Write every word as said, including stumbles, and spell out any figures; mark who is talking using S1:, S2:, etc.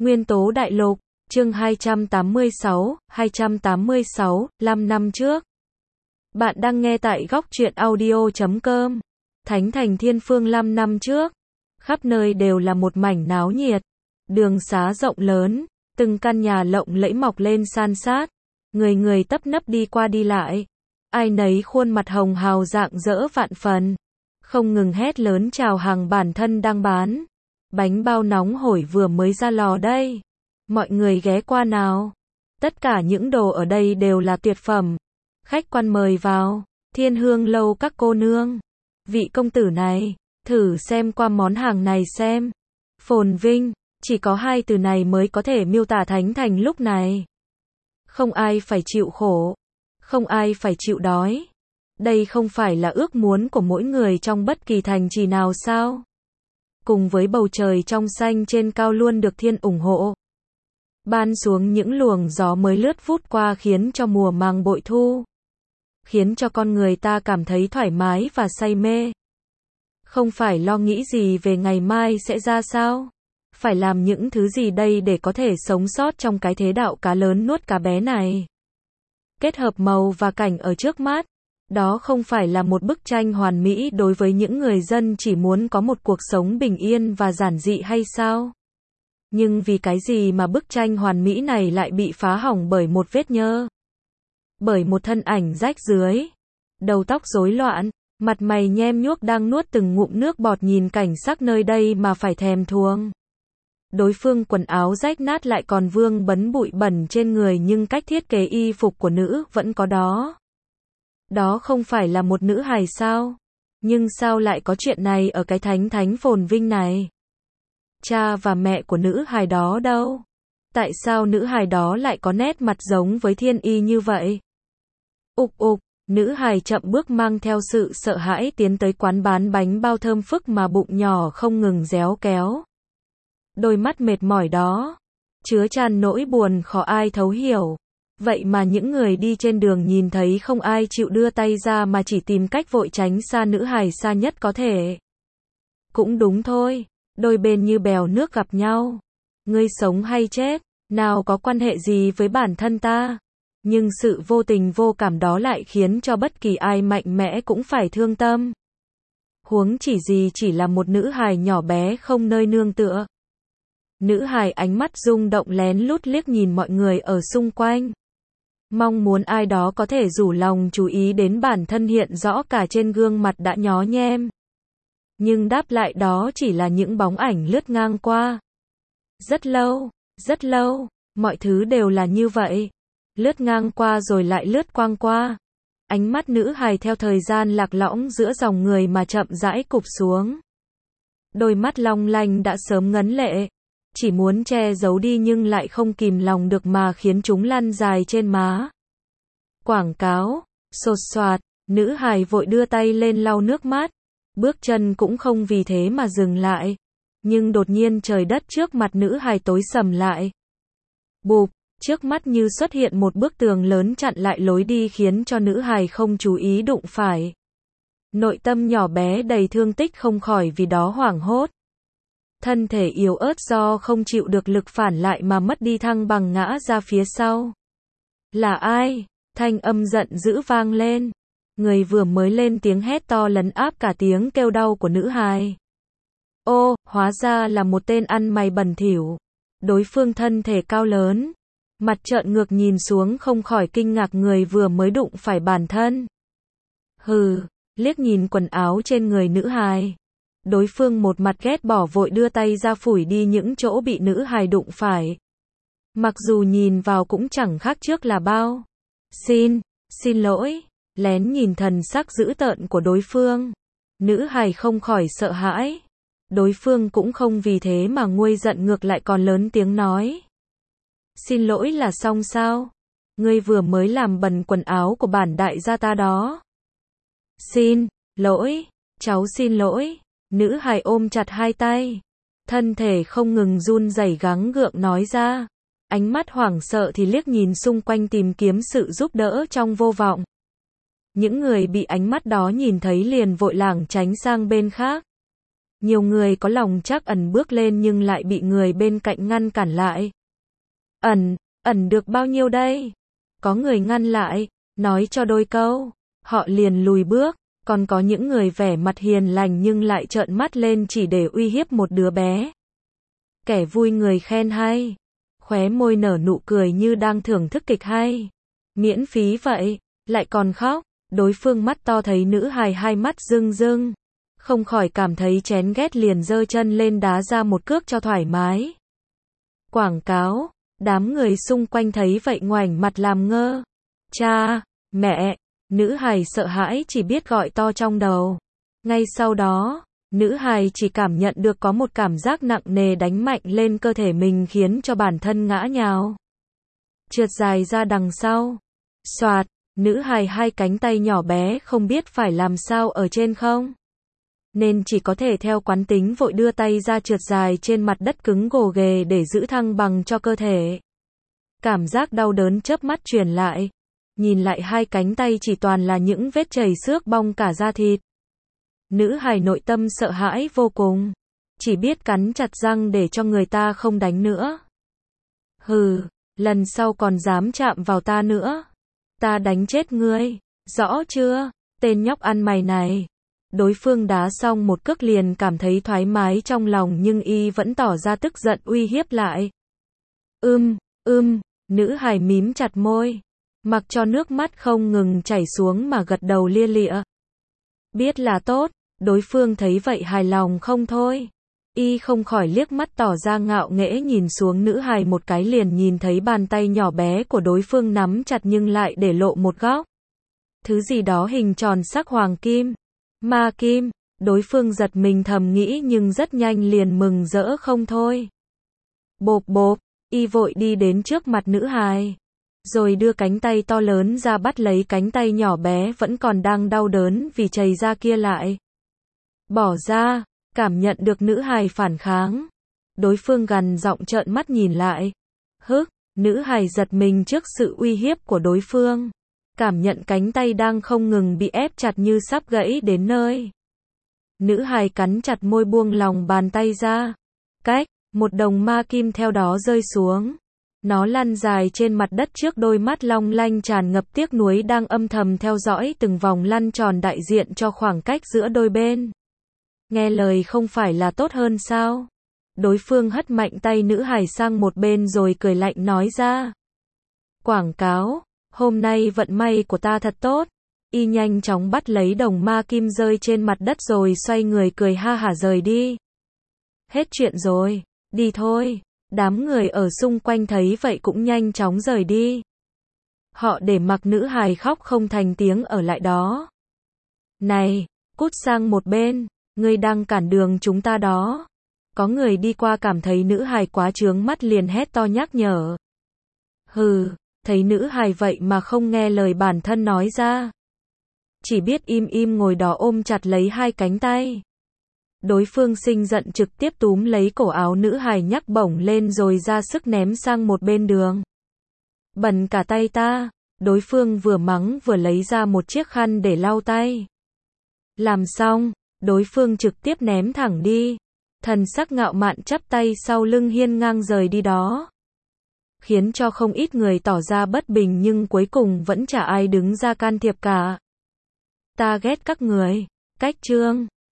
S1: Nguyên tố đại lục, chương hai trăm tám mươi sáu, hai trăm tám mươi sáu, năm năm trước. Bạn đang nghe tại góc truyện audio chấm com. Thánh thành Thiên Phương năm năm trước. Khắp nơi đều là một mảnh náo nhiệt. Đường xá rộng lớn, từng căn nhà lộng lẫy mọc lên san sát. Người người tấp nập đi qua đi lại. Ai nấy khuôn mặt hồng hào rạng rỡ vạn phần. Không ngừng hét lớn chào hàng bản thân đang bán. Bánh bao nóng hổi vừa mới ra lò đây. Mọi người ghé qua nào. Tất cả những đồ ở đây đều là tuyệt phẩm. Khách quan mời vào. Thiên Hương lâu các cô nương. Vị công tử này, thử xem qua món hàng này xem. Phồn vinh, chỉ có hai từ này mới có thể miêu tả thánh thành lúc này. Không ai phải chịu khổ. Không ai phải chịu đói. Đây không phải là ước muốn của mỗi người trong bất kỳ thành trì nào sao? Cùng với bầu trời trong xanh trên cao luôn được thiên ủng hộ. Ban xuống những luồng gió mới lướt vút qua khiến cho mùa màng bội thu. Khiến cho con người ta cảm thấy thoải mái và say mê. Không phải lo nghĩ gì về ngày mai sẽ ra sao. Phải làm những thứ gì đây để có thể sống sót trong cái thế đạo cá lớn nuốt cá bé này. Kết hợp màu và cảnh ở trước mắt. Đó không phải là một bức tranh hoàn mỹ đối với những người dân chỉ muốn có một cuộc sống bình yên và giản dị hay sao? Nhưng vì cái gì mà bức tranh hoàn mỹ này lại bị phá hỏng bởi một vết nhơ? Bởi một thân ảnh rách rưới, đầu tóc rối loạn, mặt mày nhem nhuốc đang nuốt từng ngụm nước bọt nhìn cảnh sắc nơi đây mà phải thèm thuồng. Đối phương quần áo rách nát lại còn vương bấn bụi bẩn trên người nhưng cách thiết kế y phục của nữ vẫn có đó. Đó không phải là một nữ hài sao? Nhưng sao lại có chuyện này ở cái thánh thánh phồn vinh này? Cha và mẹ của nữ hài đó đâu? Tại sao nữ hài đó lại có nét mặt giống với thiên y như vậy? Ục ục, nữ hài chậm bước mang theo sự sợ hãi tiến tới quán bán bánh bao thơm phức mà bụng nhỏ không ngừng réo kéo. Đôi mắt mệt mỏi đó, chứa tràn nỗi buồn khó ai thấu hiểu. Vậy mà những người đi trên đường nhìn thấy không ai chịu đưa tay ra mà chỉ tìm cách vội tránh xa nữ hài xa nhất có thể. Cũng đúng thôi, đôi bên như bèo nước gặp nhau. Ngươi sống hay chết, nào có quan hệ gì với bản thân ta. Nhưng sự vô tình vô cảm đó lại khiến cho bất kỳ ai mạnh mẽ cũng phải thương tâm. Huống chỉ gì chỉ là một nữ hài nhỏ bé không nơi nương tựa. Nữ hài ánh mắt rung động lén lút liếc nhìn mọi người ở xung quanh. Mong muốn ai đó có thể rủ lòng chú ý đến bản thân hiện rõ cả trên gương mặt đã nhó nhem. Nhưng đáp lại đó chỉ là những bóng ảnh lướt ngang qua. Rất lâu, rất lâu, mọi thứ đều là như vậy. Lướt ngang qua rồi lại lướt quang qua. Ánh mắt nữ hài theo thời gian lạc lõng giữa dòng người mà chậm rãi cụp xuống. Đôi mắt long lanh đã sớm ngấn lệ. Chỉ muốn che giấu đi nhưng lại không kìm lòng được mà khiến chúng lăn dài trên má. Quảng cáo, sột soạt, nữ hài vội đưa tay lên lau nước mắt. Bước chân cũng không vì thế mà dừng lại. Nhưng đột nhiên trời đất trước mặt nữ hài tối sầm lại. Bụp, trước mắt như xuất hiện một bức tường lớn chặn lại lối đi khiến cho nữ hài không chú ý đụng phải. Nội tâm nhỏ bé đầy thương tích không khỏi vì đó hoảng hốt. Thân thể yếu ớt do không chịu được lực phản lại mà mất đi thăng bằng ngã ra phía sau. Là ai? Thanh âm giận dữ vang lên. Người vừa mới lên tiếng hét to lấn áp cả tiếng kêu đau của nữ hài. Ô, hóa ra là một tên ăn mày bẩn thỉu. Đối phương thân thể cao lớn. Mặt trợn ngược nhìn xuống không khỏi kinh ngạc người vừa mới đụng phải bản thân. Hừ, liếc nhìn quần áo trên người nữ hài. Đối phương một mặt ghét bỏ vội đưa tay ra phủi đi những chỗ bị nữ hài đụng phải. Mặc dù nhìn vào cũng chẳng khác trước là bao. Xin, xin lỗi, lén nhìn thần sắc dữ tợn của đối phương. Nữ hài không khỏi sợ hãi. Đối phương cũng không vì thế mà nguôi giận ngược lại còn lớn tiếng nói. Xin lỗi là xong sao? Ngươi vừa mới làm bẩn quần áo của bản đại gia ta đó. Xin, lỗi, cháu xin lỗi. Nữ hài ôm chặt hai tay. Thân thể không ngừng run rẩy gắng gượng nói ra. Ánh mắt hoảng sợ thì liếc nhìn xung quanh tìm kiếm sự giúp đỡ trong vô vọng. Những người bị ánh mắt đó nhìn thấy liền vội lảng tránh sang bên khác. Nhiều người có lòng trắc ẩn bước lên nhưng lại bị người bên cạnh ngăn cản lại. Ẩn, ẩn được bao nhiêu đây? Có người ngăn lại, nói cho đôi câu, họ liền lùi bước, còn có những người vẻ mặt hiền lành nhưng lại trợn mắt lên chỉ để uy hiếp một đứa bé. Kẻ vui người khen hay, khóe môi nở nụ cười như đang thưởng thức kịch hay. Miễn phí vậy, lại còn khóc, đối phương mắt to thấy nữ hài hai mắt rưng rưng, không khỏi cảm thấy chén ghét liền giơ chân lên đá ra một cước cho thoải mái. Quảng cáo, đám người xung quanh thấy vậy ngoảnh mặt làm ngơ. Cha, mẹ, nữ hài sợ hãi chỉ biết gọi to trong đầu. Ngay sau đó, nữ hài chỉ cảm nhận được có một cảm giác nặng nề đánh mạnh lên cơ thể mình khiến cho bản thân ngã nhào. Trượt dài ra đằng sau. Soạt, nữ hài hai cánh tay nhỏ bé không biết phải làm sao ở trên không. Nên chỉ có thể theo quán tính vội đưa tay ra trượt dài trên mặt đất cứng gồ ghề để giữ thăng bằng cho cơ thể. Cảm giác đau đớn chớp mắt truyền lại. Nhìn lại hai cánh tay chỉ toàn là những vết chảy xước bong cả da thịt. Nữ hài nội tâm sợ hãi vô cùng. Chỉ biết cắn chặt răng để cho người ta không đánh nữa. Hừ, lần sau còn dám chạm vào ta nữa. Ta đánh chết ngươi, rõ chưa, tên nhóc ăn mày này. Đối phương đá xong một cước liền cảm thấy thoải mái trong lòng nhưng y vẫn tỏ ra tức giận uy hiếp lại. Ưm, ưm, nữ hài mím chặt môi. Mặc cho nước mắt không ngừng chảy xuống mà gật đầu lia lịa. Biết là tốt, đối phương thấy vậy hài lòng không thôi. Y không khỏi liếc mắt tỏ ra ngạo nghễ nhìn xuống nữ hài một cái liền nhìn thấy bàn tay nhỏ bé của đối phương nắm chặt nhưng lại để lộ một góc. Thứ gì đó hình tròn sắc hoàng kim. Ma kim, đối phương giật mình thầm nghĩ nhưng rất nhanh liền mừng rỡ không thôi. Bộp bộp, y vội đi đến trước mặt nữ hài. Rồi đưa cánh tay to lớn ra bắt lấy cánh tay nhỏ bé vẫn còn đang đau đớn vì chảy ra kia lại. Bỏ ra, cảm nhận được nữ hài phản kháng. Đối phương gằn giọng trợn mắt nhìn lại. Hức, nữ hài giật mình trước sự uy hiếp của đối phương. Cảm nhận cánh tay đang không ngừng bị ép chặt như sắp gãy đến nơi. Nữ hài cắn chặt môi buông lòng bàn tay ra. Cách, một đồng ma kim theo đó rơi xuống. Nó lăn dài trên mặt đất trước đôi mắt long lanh tràn ngập tiếc nuối đang âm thầm theo dõi từng vòng lăn tròn đại diện cho khoảng cách giữa đôi bên. Nghe lời không phải là tốt hơn sao? Đối phương hất mạnh tay nữ hài sang một bên rồi cười lạnh nói ra. Quảng cáo, hôm nay vận may của ta thật tốt. Y nhanh chóng bắt lấy đồng ma kim rơi trên mặt đất rồi xoay người cười ha hả rời đi. Hết chuyện rồi, đi thôi. Đám người ở xung quanh thấy vậy cũng nhanh chóng rời đi. Họ để mặc nữ hài khóc không thành tiếng ở lại đó. Này, cút sang một bên, ngươi đang cản đường chúng ta đó. Có người đi qua cảm thấy nữ hài quá trướng mắt liền hét to nhắc nhở. Hừ, thấy nữ hài vậy mà không nghe lời bản thân nói ra. Chỉ biết im im ngồi đó ôm chặt lấy hai cánh tay. Đối phương sinh giận trực tiếp túm lấy cổ áo nữ hài nhắc bổng lên rồi ra sức ném sang một bên đường. Bẩn cả tay ta, đối phương vừa mắng vừa lấy ra một chiếc khăn để lau tay. Làm xong, đối phương trực tiếp ném thẳng đi. Thần sắc ngạo mạn chắp tay sau lưng hiên ngang rời đi đó. Khiến cho không ít người tỏ ra bất bình nhưng cuối cùng vẫn chả ai đứng ra can thiệp cả. Ta ghét các người. Cách chương